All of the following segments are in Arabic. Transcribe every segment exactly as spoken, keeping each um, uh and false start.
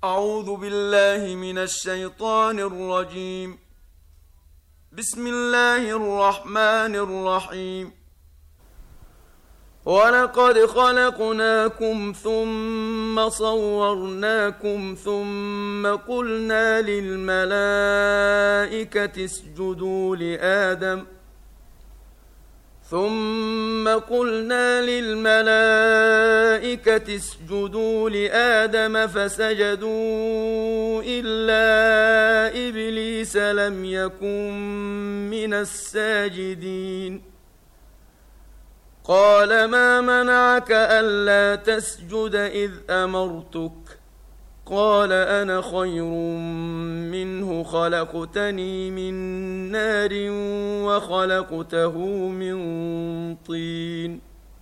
أعوذ بالله من الشيطان الرجيم. بسم الله الرحمن الرحيم. ولقد خلقناكم ثم صورناكم ثم قلنا للملائكة اسجدوا لآدم ثم قلنا للملائكة اسجدوا لآدم فسجدوا إلا إبليس لم يكن من الساجدين. قال ما منعك ألا تسجد إذ أمرتك؟ قال أنا خير منه خلقتني من نار وخلقته من طين.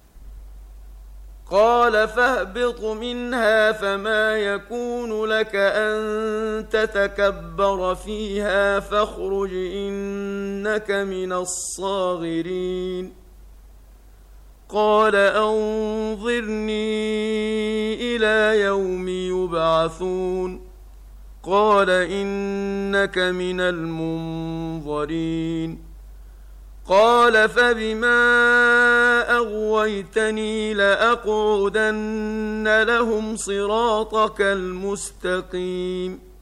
قال فاهبط منها فما يكون لك أن تتكبر فيها فاخرج إنك من الصاغرين. قال أنظرني إلى يوم يبعثون. قال إنك من المنظرين. قال فبما أغويتني لأقعدن لهم صراطك المستقيم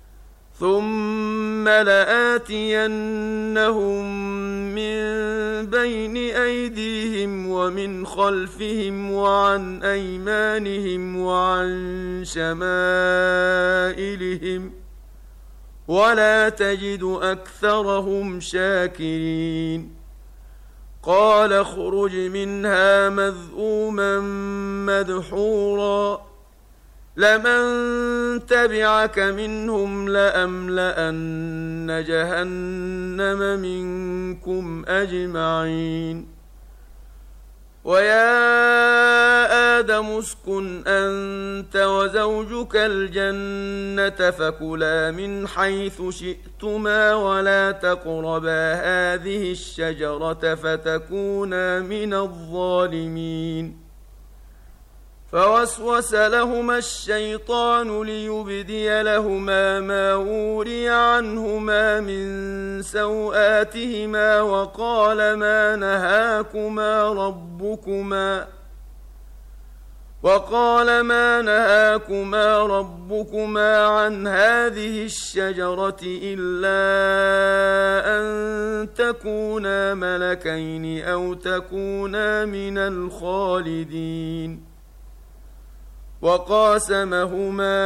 ثم لآتينهم من بين أيديهم ومن خلفهم وعن أيمانهم وعن شمائلهم ولا تجد أكثرهم شاكرين. قال اخرج منها مذءوما مدحورا لمن تبعك منهم لأملأن جهنم منكم أجمعين. ويا آدم اسكن أنت وزوجك الجنة فكلا من حيث شئتما ولا تقربا هذه الشجرة فتكونا من الظالمين. فوسوس لهما الشيطان ليبدي لهما ما وري عنهما من سوآتهما وقال ما نهاكما ربكما وقال ما نهاكما ربكما عن هذه الشجرة إلا أن تكونا ملكين أو تكونا من الخالدين. وقاسمهما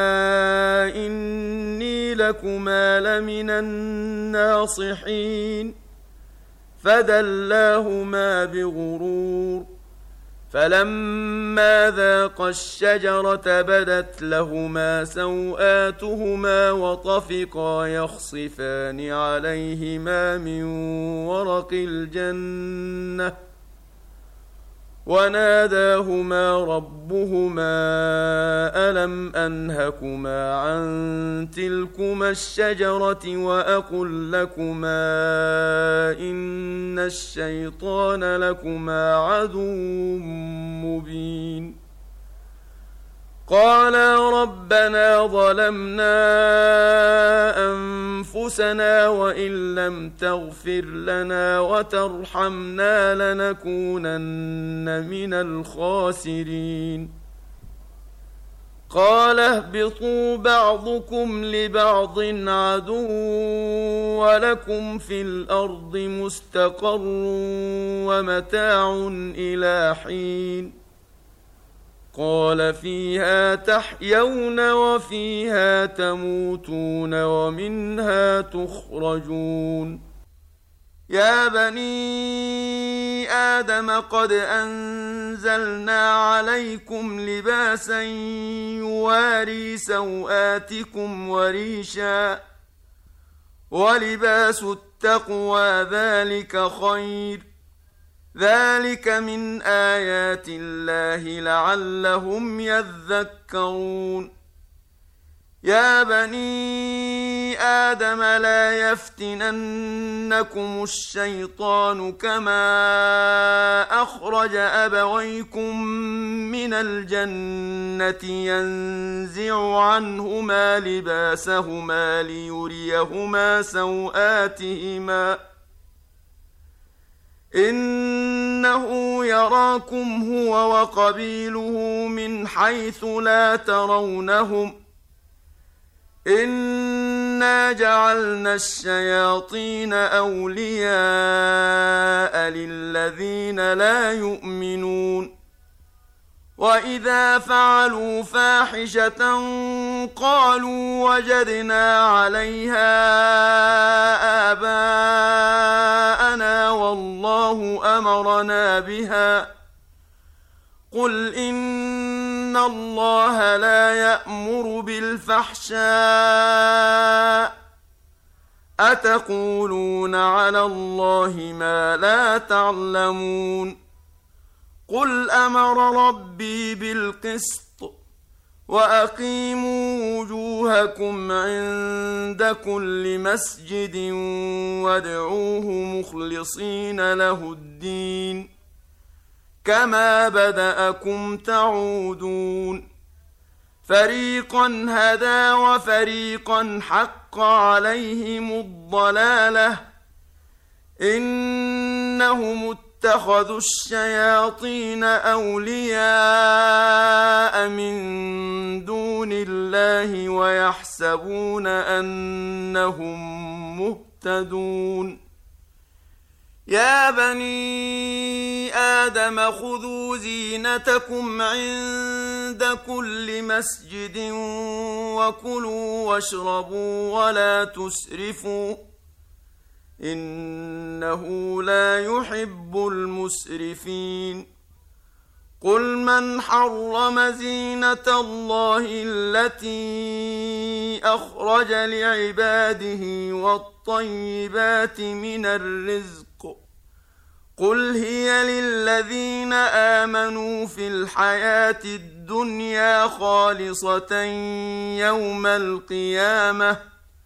إني لكما لمن الناصحين فدلاهما بغرور فلما ذاقا الشجرة بدت لهما سوآتهما وطفقا يخصفان عليهما من ورق الجنة وناداهما ربهما ألم أنهكما عن تلكما الشجرة وأقل لكما إن الشيطان لكما عدو مبين. قالا ربنا ظلمنا أنفسنا وإن لم تغفر لنا وترحمنا لنكونن من الخاسرين. قال اهبطوا بعضكم لبعض عدو ولكم في الأرض مستقر ومتاع إلى حين. قال فيها تحيون وفيها تموتون ومنها تخرجون. يا بني آدم قد أنزلنا عليكم لباسا يواري سوآتكم وريشا ولباس التقوى ذلك خير ذلك من آيات الله لعلهم يذكرون. يا بني آدم لا يفتننكم الشيطان كما أخرج أبويكم من الجنة ينزع عنهما لباسهما ليريهما سوآتهما إنه يراكم هو وقبيله من حيث لا ترونهم إنا جعلنا الشياطين أولياء للذين لا يؤمنون وإذا فعلوا فاحشة قالوا وجدنا عليها آباءنا والله أمرنا بها قل إن الله لا يأمر بالفحشاء أتقولون على الله ما لا تعلمون قل أمر ربي بالقسط وأقيموا وجوهكم عند كل مسجد وادعوه مخلصين له الدين كما بدأكم تعودون فريقا هدى وفريقا حق عليهم الضلالة إنهم اتخذوا الشياطين أولياء من دون الله ويحسبون أنهم مهتدون يا بني آدم خذوا زينتكم عند كل مسجد وكلوا واشربوا ولا تسرفوا إنه لا يحب المسرفين قل من حرم زينة الله التي أخرج لعباده والطيبات من الرزق قل هي للذين آمنوا في الحياة الدنيا خالصة يوم القيامة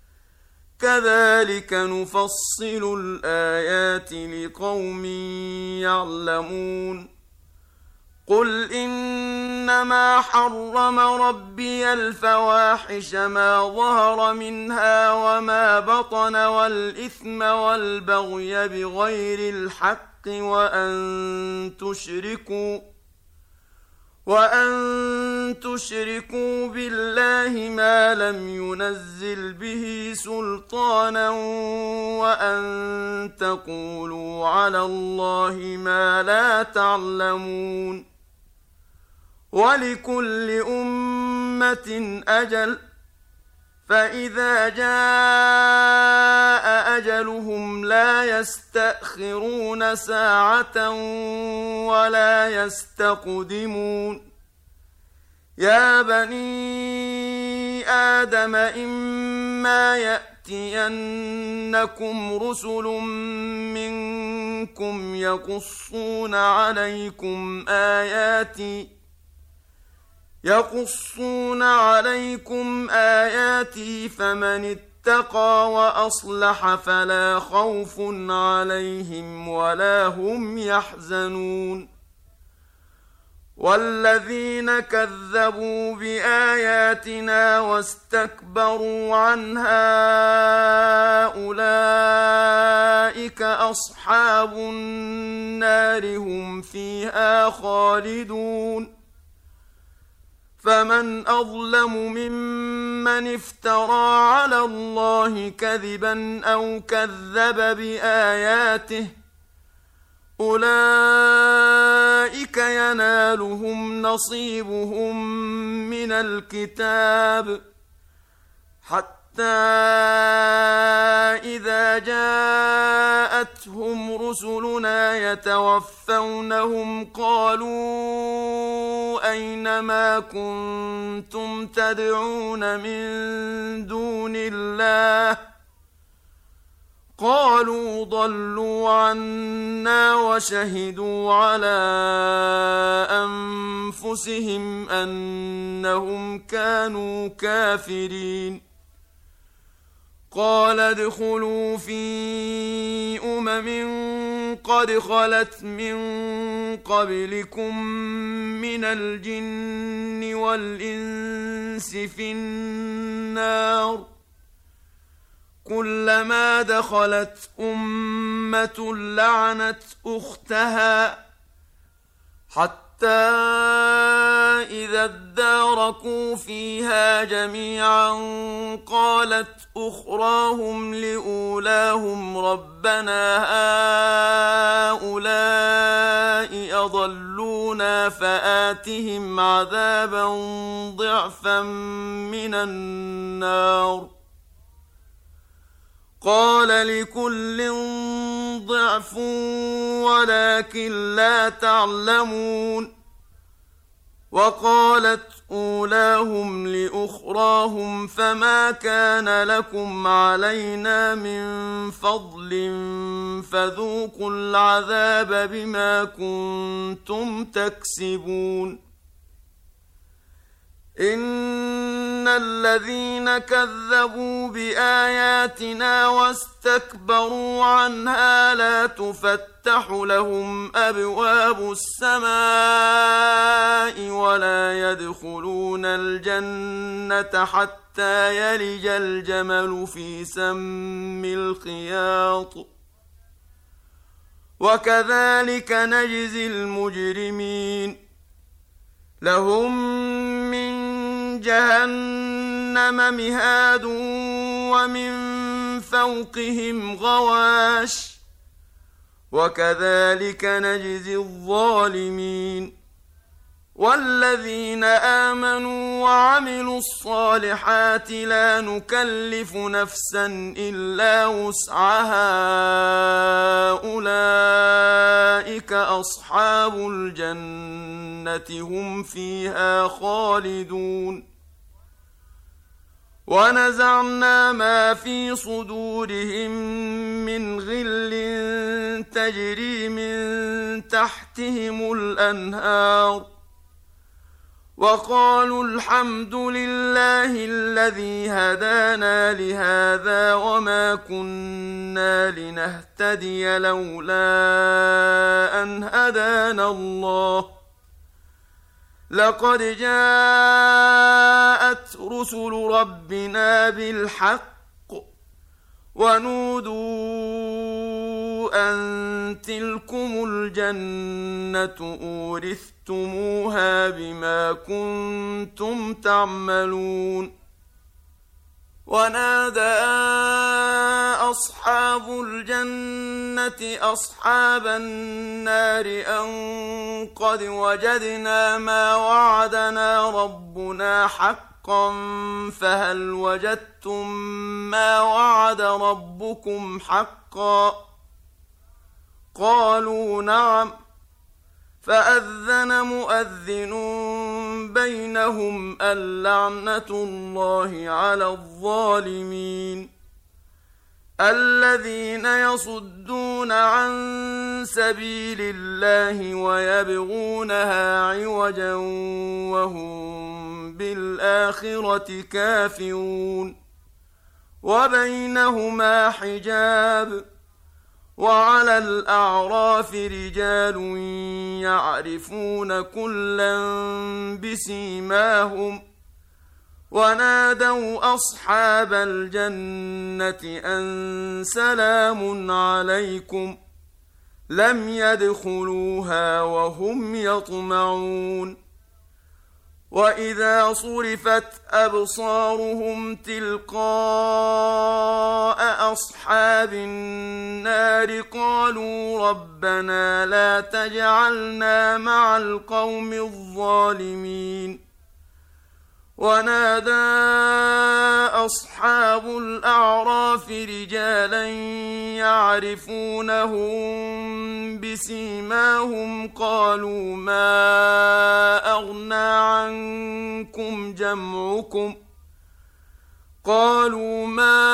كذلك نفصل الآيات لقوم يعلمون قل إنما حرم ربي الفواحش ما ظهر منها وما بطن والإثم والبغي بغير الحق وأن تشركوا وأن تشركوا بالله ما لم ينزل به سلطانا وأن تقولوا على الله ما لا تعلمون ولكل أمة أجل فإذا جاء أجلهم لا يستأخرون ساعة ولا يستقدمون يا بني آدم إما يأتينكم رسل منكم يقصون عليكم آياتي يقصون عليكم آياتي فمن اتقى وأصلح فلا خوف عليهم ولا هم يحزنون والذين كذبوا بآياتنا واستكبروا عنها أولئك أصحاب النار هم فيها خالدون فمن أظلم ممن افترى على الله كذبا أو كذب بآياته أولئك ينالهم نصيبهم من الكتاب حتى إذا جاءتهم رسلنا يتوفونهم قالوا أين ما كنتم تدعون من دون الله قالوا ضلوا عنا وشهدوا على أنفسهم أنهم كانوا كافرين قال ادخلوا في أمم قد خلت من قبلكم من الجن والإنس في النار كلما دخلت أمة لعنت أختها حتى إذا اداركوا فيها جميعا قالت أخراهم لأولاهم ربنا هؤلاء أضلونا فآتهم عذابا ضعفا من النار قال لكل ضعف ولكن لا تعلمون وقالت أولاهم لأخراهم فما كان لكم علينا من فضل فذوقوا العذاب بما كنتم تكسبون إن الذين كذبوا بآياتنا واستكبروا عنها لا تفتح لهم أبواب السماء ولا يدخلون الجنة حتى يلج الجمل في سم الخياط وكذلك نجزي المجرمين لهم من جهنم مهاد ومن فوقهم غواش وكذلك نجزي الظالمين والذين آمنوا وعملوا الصالحات لا نكلف نفسا إلا وسعها أولئك أصحاب الجنة هم فيها خالدون ونزعنا ما في صدورهم من غل تجري من تحتهم الأنهار وقالوا الحمد لله الذي هدانا لهذا وما كنا لنهتدي لولا أن هدانا الله لقد جاءت رسل ربنا بالحق ونودوا أن تلكم الجنة أورثتموها بما كنتم تعملون ونادى أصحاب الجنة أصحاب النار أن قد وجدنا ما وعدنا ربنا حقا فهل وجدتم ما وعد ربكم حقا قالوا نعم فأذن مؤذن بينهم اللعنة الله على الظالمين الذين يصدون عن سبيل الله ويبغونها عوجا وهم بالآخرة كافرون وبينهما حجاب وعلى الأعراف رجال يعرفون كلا بسيماهم ونادوا أصحاب الجنة أن سلام عليكم لم يدخلوها وهم يطمعون وإذا صرفت أبصارهم تلقاء أصحاب النار قالوا ربنا لا تجعلنا مع القوم الظالمين ونادى أصحاب الأعراف رجالا يعرفونهم بسيماهم قالوا ما أغنى عنكم جمعكم قالوا ما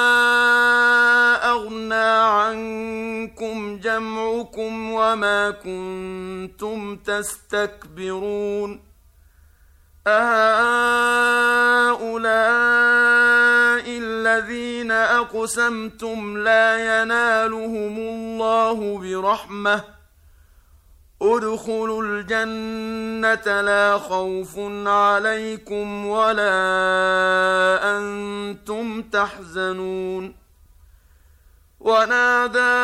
أغنى عنكم جمعكم وما كنتم تستكبرون أهؤلاء الذين أقسمتم لا ينالهم الله برحمة ادخلوا الجنة لا خوف عليكم ولا أنتم تحزنون ونادى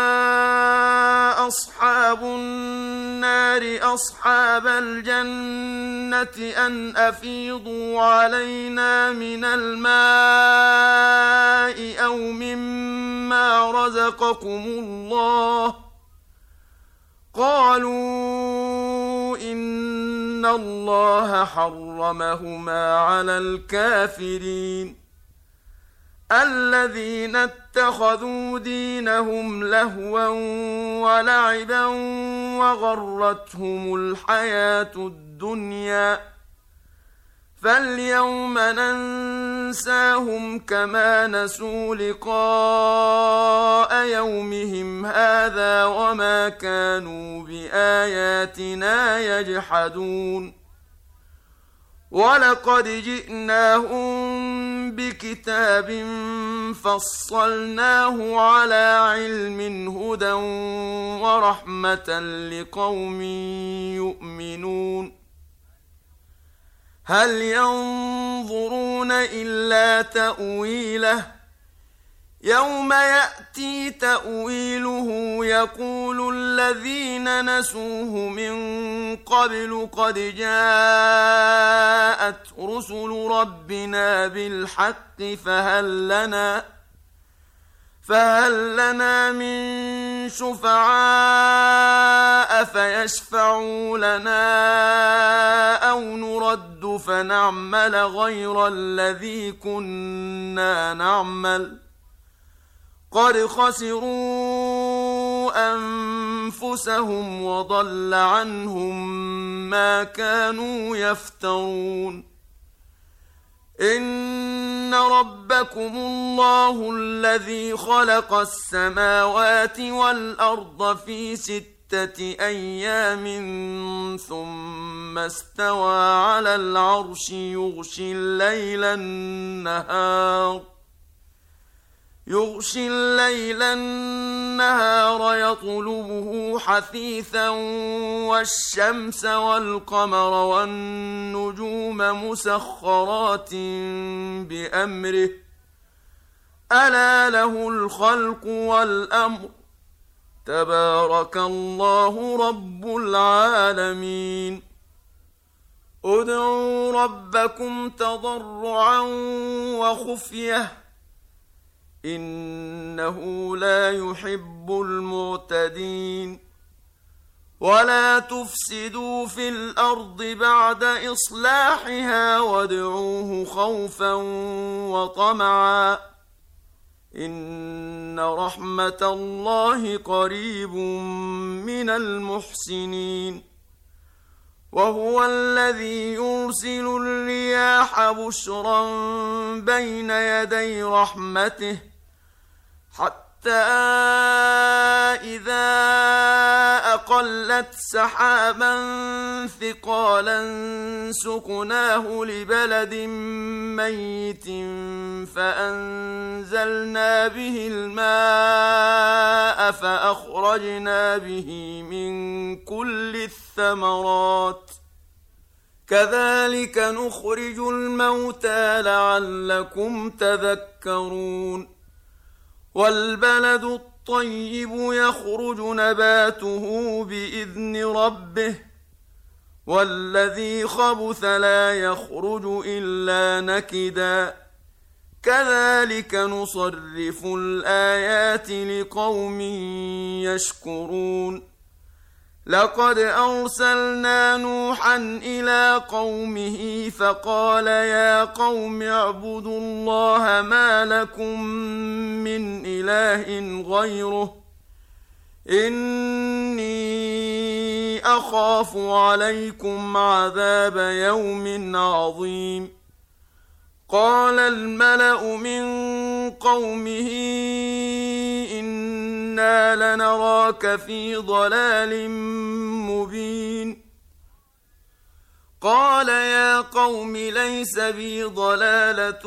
أصحاب النار أصحاب الجنة أن أفيضوا علينا من الماء أو مما رزقكم الله قالوا إن الله حرمهما على الكافرين الذين اتخذوا دينهم لهوا ولعبا وغرتهم الحياة الدنيا فاليوم ننساهم كما نسوا لقاء يومهم هذا وما كانوا بآياتنا يجحدون ولقد جئناهم بكتاب فصلناه على علم هدى ورحمة لقوم يؤمنون هل ينظرون إلا تأويله يوم يأتي تأويله يقول الذين نسوه من قبل قد جاءت رسل ربنا بالحق فهل لنا فهل لنا من شفعاء فيشفعوا لنا أو نرد فنعمل غير الذي كنا نعمل قد خسروا أنفسهم وضل عنهم ما كانوا يفترون إن ربكم الله الذي خلق السماوات والأرض في ستة أيام ثم استوى على العرش يغشي الليل النهار يغشي الليل النهار يطلبه حثيثا والشمس والقمر والنجوم مسخرات بأمره ألا له الخلق والأمر تبارك الله رب العالمين ادعوا ربكم تضرعا وخفية إنه لا يحب المعتدين ولا تفسدوا في الأرض بعد إصلاحها وادعوه خوفا وطمعا إن رحمة الله قريب من المحسنين وهو الذي يرسل الرياح بشرا بين يدي رحمته حتى إذا أقلت سحابا ثقالا سقناه لبلد ميت فأنزلنا به الماء فأخرجنا به من كل الثمرات كذلك نخرج الموتى لعلكم تذكرون والبلد الطيب يخرج نباته بإذن ربه والذي خبث لا يخرج إلا نكدا كذلك نصرف الآيات لقوم يشكرون لقد أرسلنا نوحا إلى قومه فقال يا قوم اعبدوا الله ما لكم من إله غيره إني أخاف عليكم عذاب يوم عظيم قال الملأ من قومه إنا لنراك في ضلال مبين قال يا قوم ليس بي ضلالة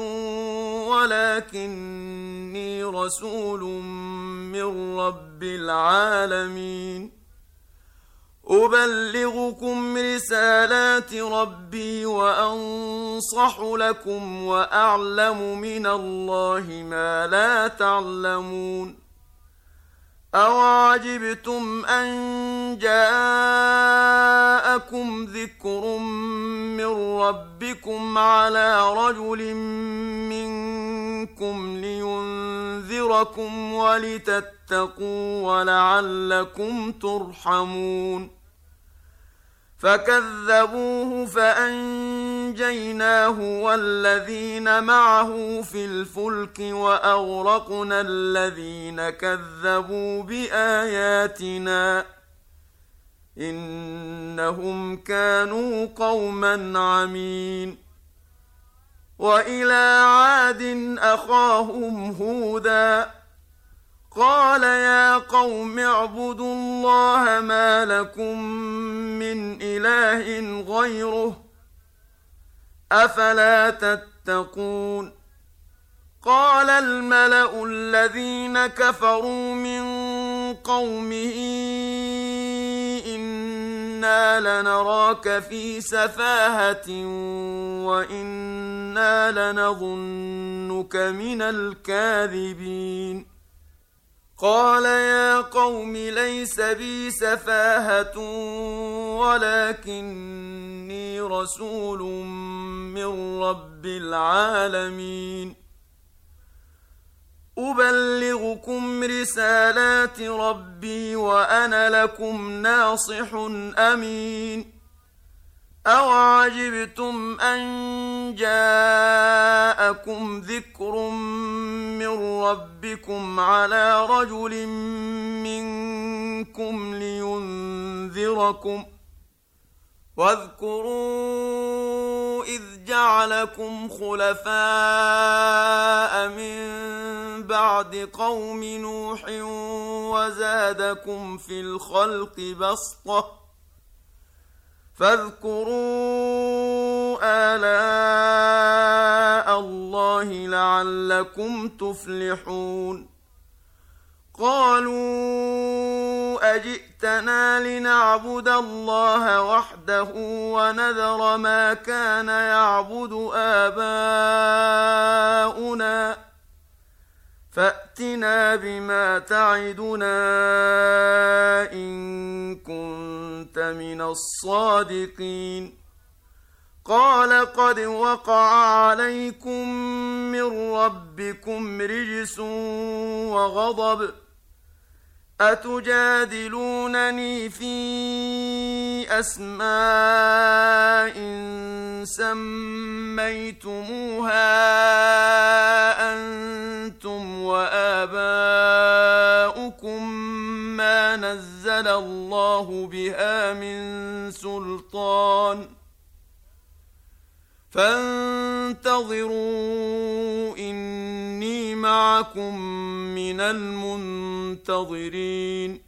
ولكني رسول من رب العالمين أبلغكم رسالات ربي وأنصح لكم وأعلم من الله ما لا تعلمون أوعجبتم أن جاءكم ذكر من ربكم على رجل منكم لينذركم ولتتقوا ولعلكم ترحمون فكذبوه فأنجيناه والذين معه في الفلك وأغرقنا الذين كذبوا بآياتنا إنهم كانوا قوما عمين وإلى عاد أخاهم هودا قال يا قوم اعبدوا الله ما لكم من إله غيره أفلا تتقون قال الملأ الذين كفروا من قومه إنا لنراك في سفاهة وإنا لنظنك من الكاذبين قال يا قوم ليس بي سفاهة ولكني رسول من رب العالمين أبلغكم رسالات ربي وأنا لكم ناصح أمين أوعجبتم أن جاءكم ذكر من ربكم على رجل منكم لينذركم واذكروا إذ جعلكم خلفاء من بعد قوم نوح وزادكم في الخلق بسطة فاذكروا آلاء الله لعلكم تفلحون قالوا أجئتنا لنعبد الله وحده ونذر ما كان يعبد آباؤنا فأتنا بما تعدنا إن كنت من الصادقين قال قد وقع عليكم من ربكم رجس وغضب أتجادلونني في أسماء سميتموها أنتم وآباؤكم ما نزل الله بها من سلطان فانتظروا إني معكم من المنتظرين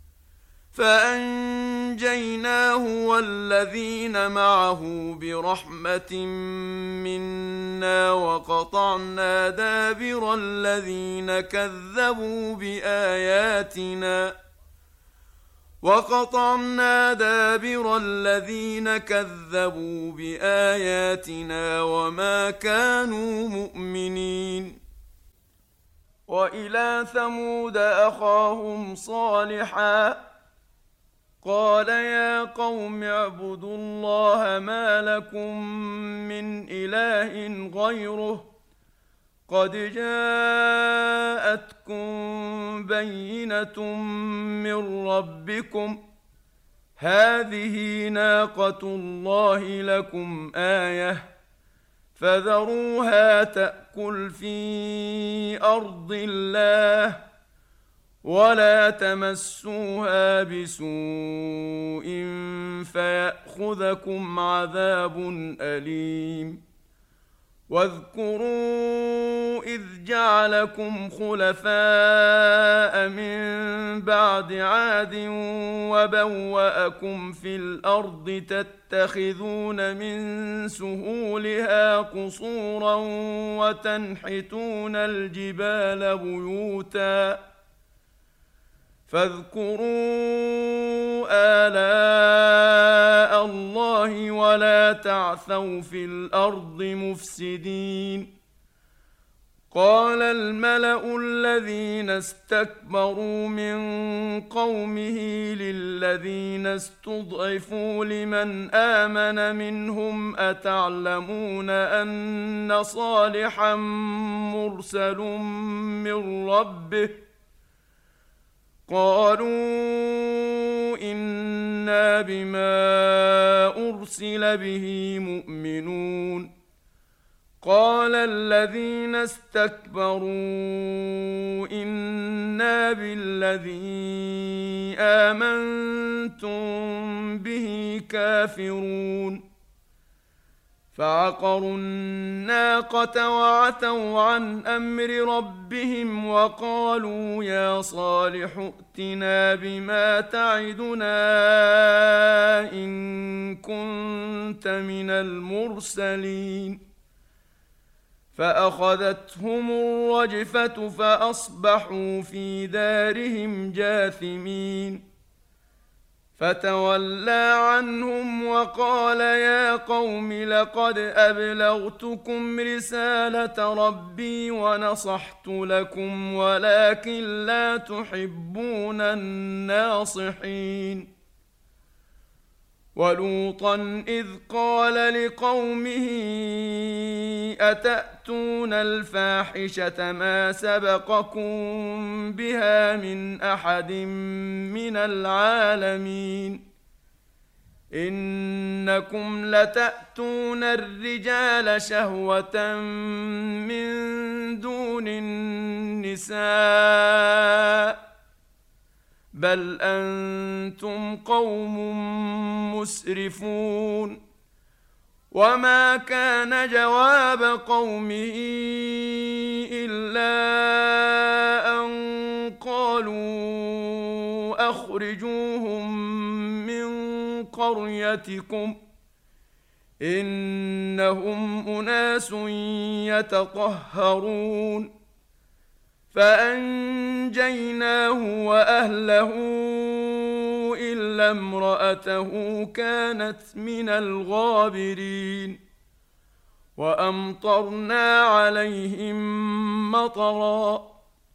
فأنجيناه والذين معه برحمة منا وقطعنا دابر الذين كذبوا بآياتنا وقطعنا دابر الذين كذبوا بآياتنا وما كانوا مؤمنين وإلى ثمود أخاهم صالحا قال يا قوم اعبدوا الله ما لكم من إله غيره قد جاءتكم بينة من ربكم هذه ناقة الله لكم آية فذروها تأكل في أرض الله ولا تمسوها بسوء فيأخذكم عذاب أليم واذكروا إذ جعلكم خلفاء من بعد عاد وبوأكم في الأرض تتخذون من سهولها قصورا وتنحتون الجبال بيوتا فاذكروا آلاء الله ولا تعثوا في الأرض مفسدين. قال الملأ الذين استكبروا من قومه للذين استضعفوا لمن آمن منهم أتعلمون أن صالحا مرسل من ربه قالوا إنا بما أرسل به مؤمنون. قال الذين استكبروا إنا بالذي آمنتم به كافرون. فعقروا الناقة وعتوا عن أمر ربهم وقالوا يا صالح ائتنا بما تعدنا إن كنت من المرسلين. فأخذتهم الرجفة فأصبحوا في دارهم جاثمين. فتولى عنهم وقال يا قوم لقد أبلغتكم رسالة ربي ونصحت لكم ولكن لا تحبون الناصحين. ولوطا إذ قال لقومه أتأتون الفاحشة ما سبقكم بها من أحد من العالمين إنكم لتأتون الرجال شهوة من دون النساء بل أنتم قوم مسرفون. وما كان جواب قومه إلا أن قالوا أخرجوهم من قريتكم إنهم أناس يتطهرون. فأنجيناه وأهله إلا امرأته كانت من الغابرين. وأمطرنا عليهم مطرا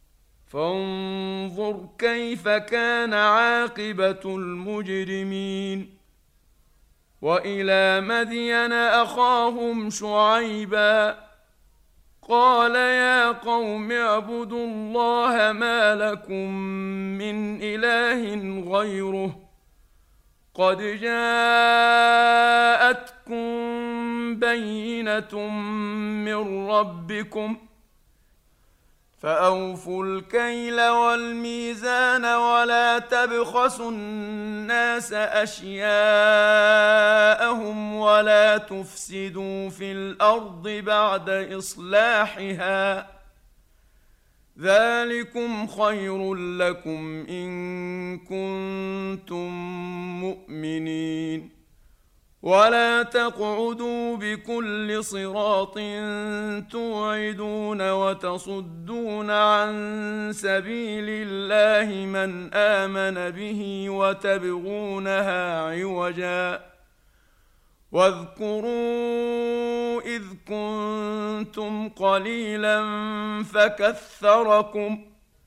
فانظر كيف كان عاقبة المجرمين. وإلى مدين أخاهم شعيبا قال يا قوم اعبدوا الله ما لكم من إله غيره قد جاءتكم بينة من ربكم فأوفوا الكيل والميزان ولا تبخسوا الناس أشياءهم ولا تفسدوا في الأرض بعد إصلاحها ذلكم خير لكم إن كنتم مؤمنين. ولا تقعدوا بكل صراط توعدون وتصدون عن سبيل الله من آمن به وتبغونها عوجا واذكروا إذ كنتم قليلا فكثركم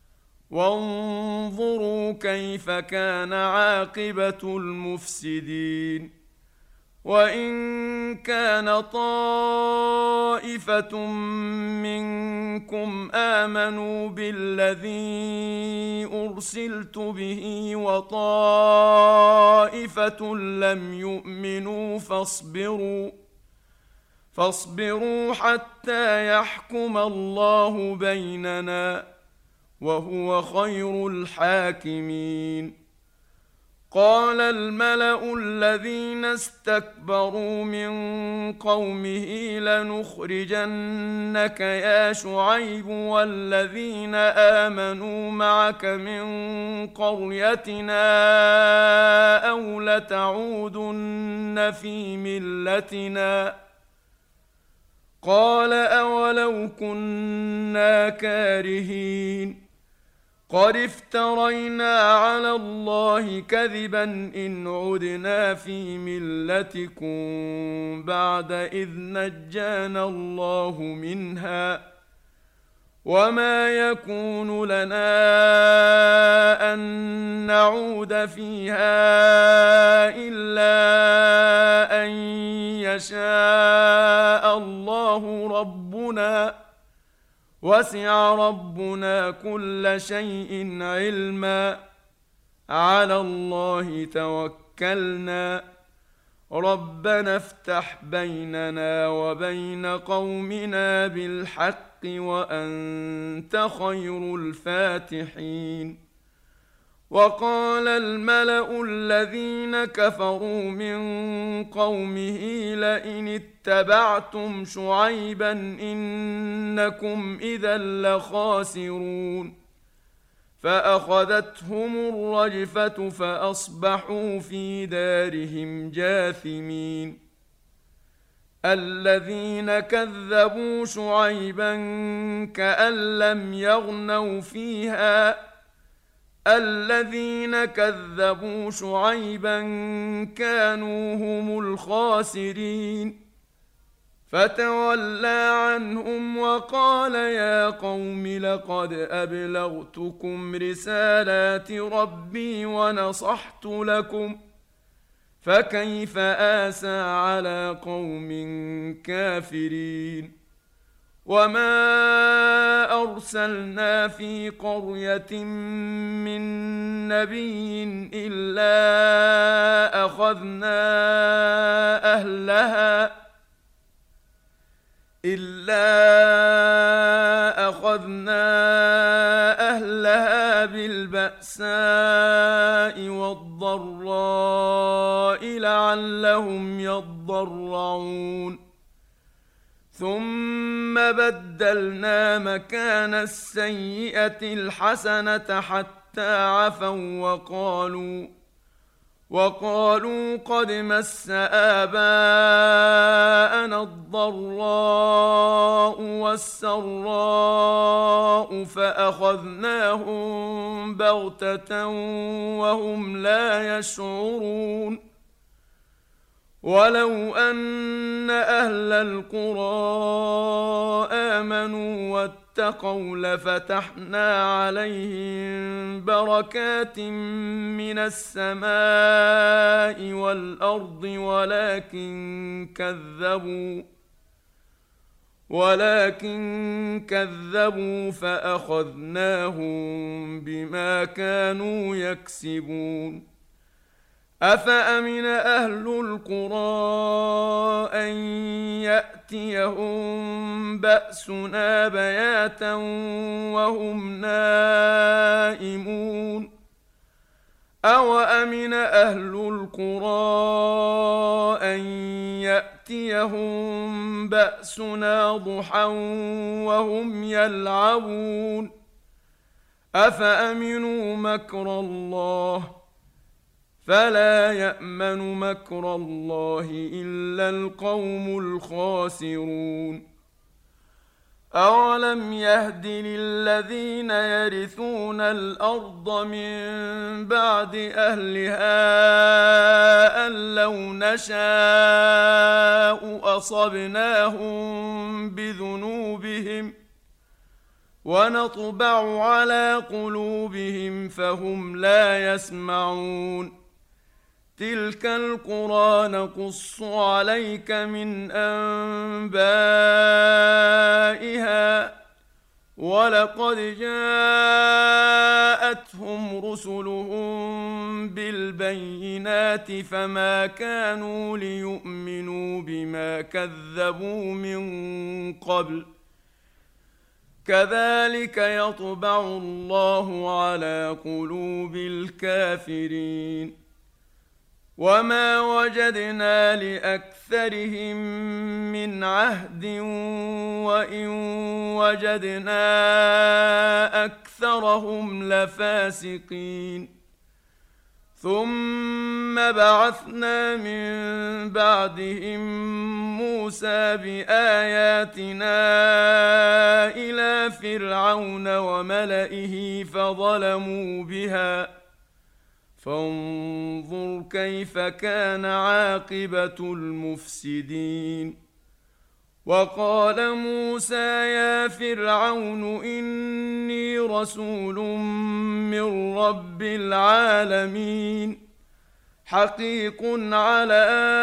وانظروا كيف كان عاقبة المفسدين. وإن كان طائفة منكم آمنوا بالذي أرسلت به وطائفة لم يؤمنوا فاصبروا فاصبروا حتى يحكم الله بيننا وهو خير الحاكمين. قال الملأ الذين استكبروا من قومه لنخرجنك يا شعيب والذين آمنوا معك من قريتنا أو لتعودن في ملتنا قال أولو كنا كارهين قد افترينا على الله كذبا إن عدنا في ملتكم بعد إذ نجانا الله منها وما يكون لنا أن نعود فيها إلا أن يشاء الله ربنا وسع ربنا كل شيء علما على الله توكلنا ربنا افتح بيننا وبين قومنا بالحق وأنت خير الفاتحين وقال الملأ الذين كفروا من قومه لئن اتبعتم شعيبا إنكم إذا لخاسرون فأخذتهم الرجفة فأصبحوا في دارهم جاثمين الذين كذبوا شعيبا كأن لم يغنوا فيها الذين كذبوا شعيبا كانوا هم الخاسرين فتولى عنهم وقال يا قوم لقد أبلغتكم رسالات ربي ونصحت لكم فكيف آسى على قوم كافرين وما أرسلنا في قرية من نبي إلا أخذنا أهلها إلا أخذنا أهلها بالبأساء والضراء لعلهم يضرعون ثم بدلنا مكان السيئة الحسنة حتى عفوا وقالوا وقالوا قد مس آباءنا الضراء والسراء فأخذناهم بغتة وهم لا يشعرون ولو أن أهل القرى آمنوا واتقوا لفتحنا عليهم بركات من السماء والأرض ولكن كذبوا ولكن كذبوا فأخذناهم بما كانوا يكسبون أفأمن أهل القرى أن يأتيهم بأسنا بياتا وهم نائمون أوأمن أهل القرى أن يأتيهم بأسنا ضحى وهم يلعبون أفأمنوا مكر الله فلا يأمن مكر الله إلا القوم الخاسرون أولم يهد للذين يرثون الأرض من بعد أهلها أن لو نشاء أصبناهم بذنوبهم ونطبع على قلوبهم فهم لا يسمعون تلك القرى نقص عليك من أنبائها ولقد جاءتهم رسلهم بالبينات فما كانوا ليؤمنوا بما كذبوا من قبل كذلك يطبع الله على قلوب الكافرين وما وجدنا لأكثرهم من عهد وإن وجدنا أكثرهم لفاسقين ثم بعثنا من بعدهم موسى بآياتنا إلى فرعون وملئه فظلموا بها فانظر كيف كان عاقبة المفسدين وقال موسى يا فرعون إني رسول من رب العالمين حقيق على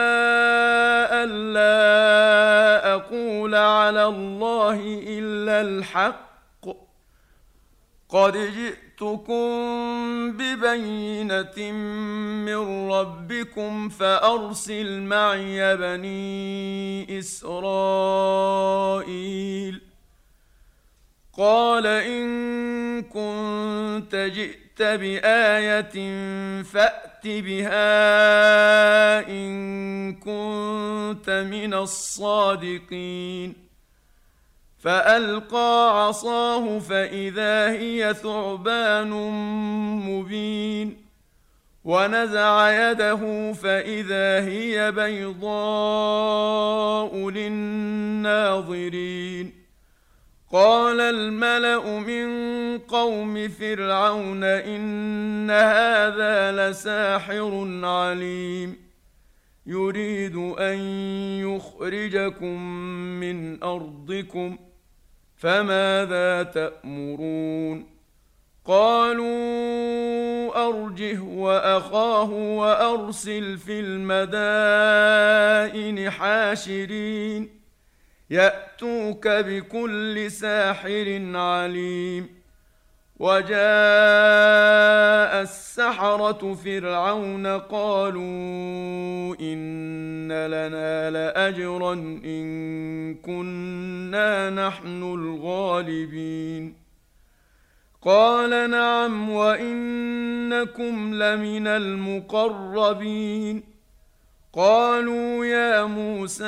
ألا أقول على الله إلا الحق قد جئتكم ببينة من ربكم فأرسل معي بني إسرائيل قال إن كنت جئت بآية فأت بها إن كنت من الصادقين فألقى عصاه فإذا هي ثعبان مبين ونزع يده فإذا هي بيضاء للناظرين قال الملأ من قوم فرعون إن هذا لساحر عليم يريد أن يخرجكم من أرضكم فماذا تأمرون قالوا أرجه وأخاه وأرسل في المدائن حاشرين يأتوك بكل ساحر عليم وجاء السحرة فرعون قالوا إن لنا لأجرا إن كنا نحن الغالبين قال نعم وإنكم لمن المقربين قالوا يا موسى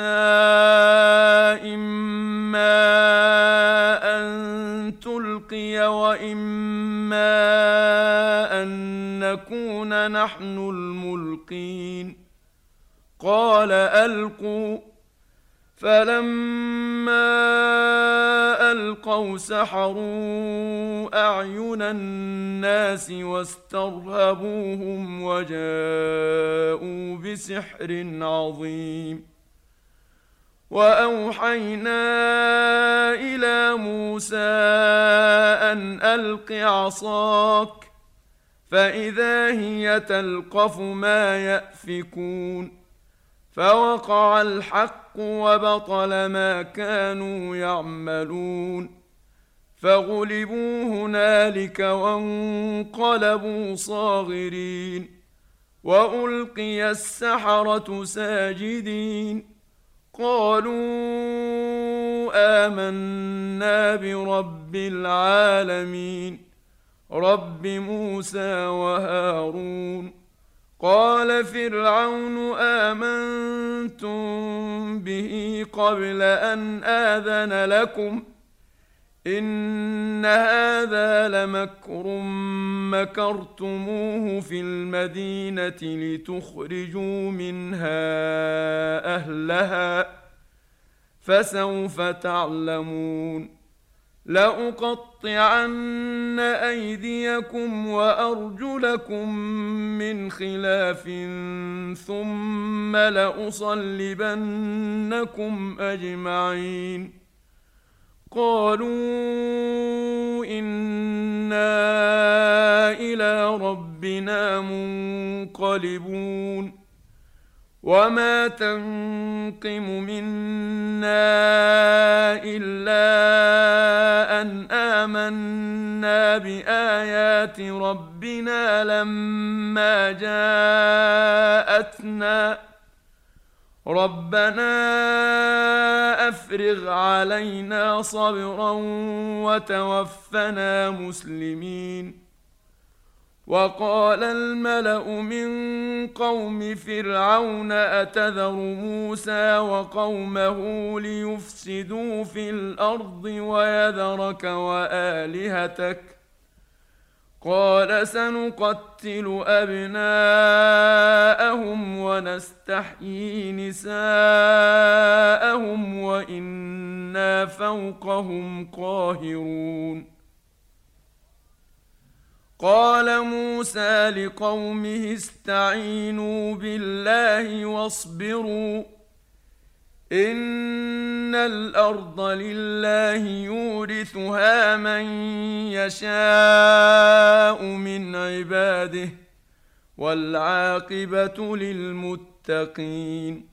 إما أن تلقي وإما أن نكون نحن الملقين قال ألقوا فلما ألقوا سحروا أعين الناس واسترهبوهم وجاءوا بسحر عظيم وأوحينا إلى موسى أن ألق عصاك فإذا هي تلقف ما يأفكون فوقع الحق وبطل ما كانوا يعملون فغلبوا هنالك وانقلبوا صاغرين وألقي السحرة ساجدين قالوا آمنا برب العالمين رب موسى وهارون قال فرعون آمنتم به قبل أن آذن لكم إن هذا لمكر مكرتموه في المدينة لتخرجوا منها أهلها فسوف تعلمون لأقطعن أيديكم وأرجلكم من خلاف ثم لأصلبنكم أجمعين قالوا إنا إلى ربنا منقلبون وما تنقم منا إلا أن آمنا بآيات ربنا لما جاءتنا ربنا أفرغ علينا صبرا وتوفنا مسلمين وقال الملأ من قوم فرعون أتذر موسى وقومه ليفسدوا في الأرض ويذرك وآلهتك قال سنقتل أبناءهم ونستحيي نساءهم وإنا فوقهم قاهرون. قال موسى لقومه استعينوا بالله واصبروا إن الأرض لله يورثها من يشاء من عباده والعاقبة للمتقين.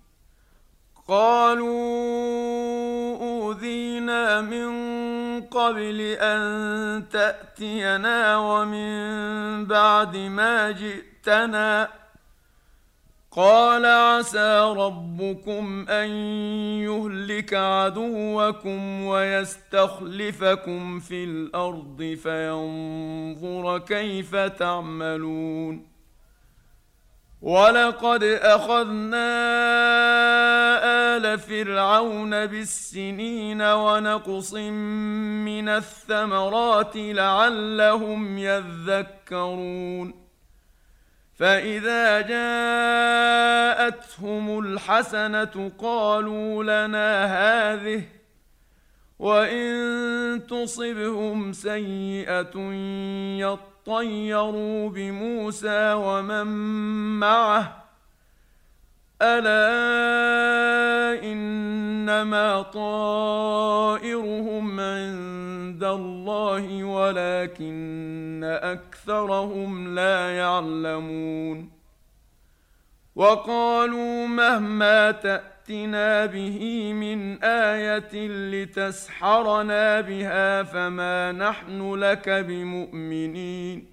قالوا أوذينا من قبل أن تأتينا ومن بعد ما جئتنا قال عسى ربكم أن يهلك عدوكم ويستخلفكم في الأرض فينظر كيف تعملون. ولقد أخذنا آل فرعون بالسنين ونقص من الثمرات لعلهم يذكرون. فإذا جاءتهم الحسنة قالوا لنا هذه وإن تصبهم سيئة يطيروا بموسى ومن معه ألا إنما طائرهم عند الله ولكن أكثرهم لا يعلمون. وقالوا مهما تأتنا به من آية لتسحرنا بها فما نحن لك بمؤمنين.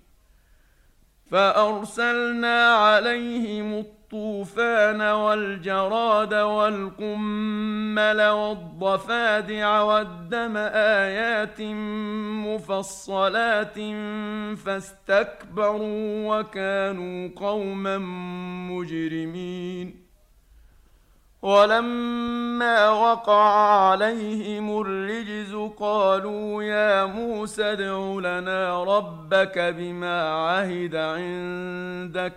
فأرسلنا عليهم الطوفان والجراد والقمل والضفادع والدم آيات مفصلات فاستكبروا وكانوا قوما مجرمين. ولما وقع عليهم الرجز قالوا يا موسى ادع لنا ربك بما عهد عندك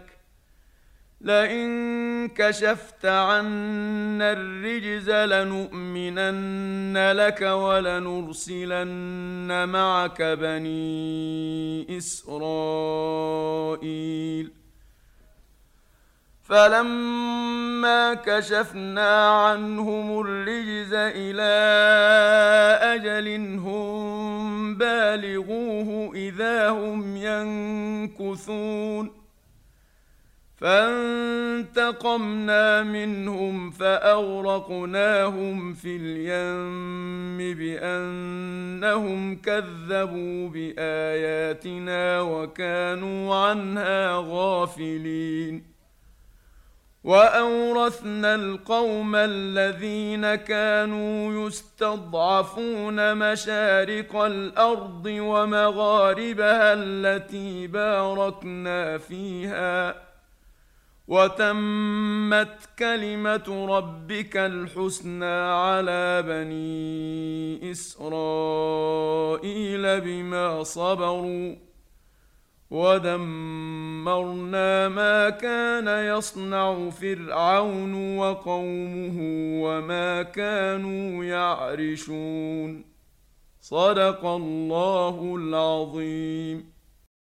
لئن كشفت عنا الرجز لنؤمنن لك ولنرسلن معك بني إسرائيل. فلما كشفنا عنهم الرجز إلى أجل هم بالغوه إذا هم ينكثون. فانتقمنا منهم فأغرقناهم في اليم بأنهم كذبوا بآياتنا وكانوا عنها غافلين. وأورثنا القوم الذين كانوا يستضعفون مشارق الأرض ومغاربها التي باركنا فيها وتمت كلمة ربك الحسنى على بني إسرائيل بما صبروا ودمرنا ما كان يصنع فرعون وقومه وما كانوا يعرشون. صدق الله العظيم.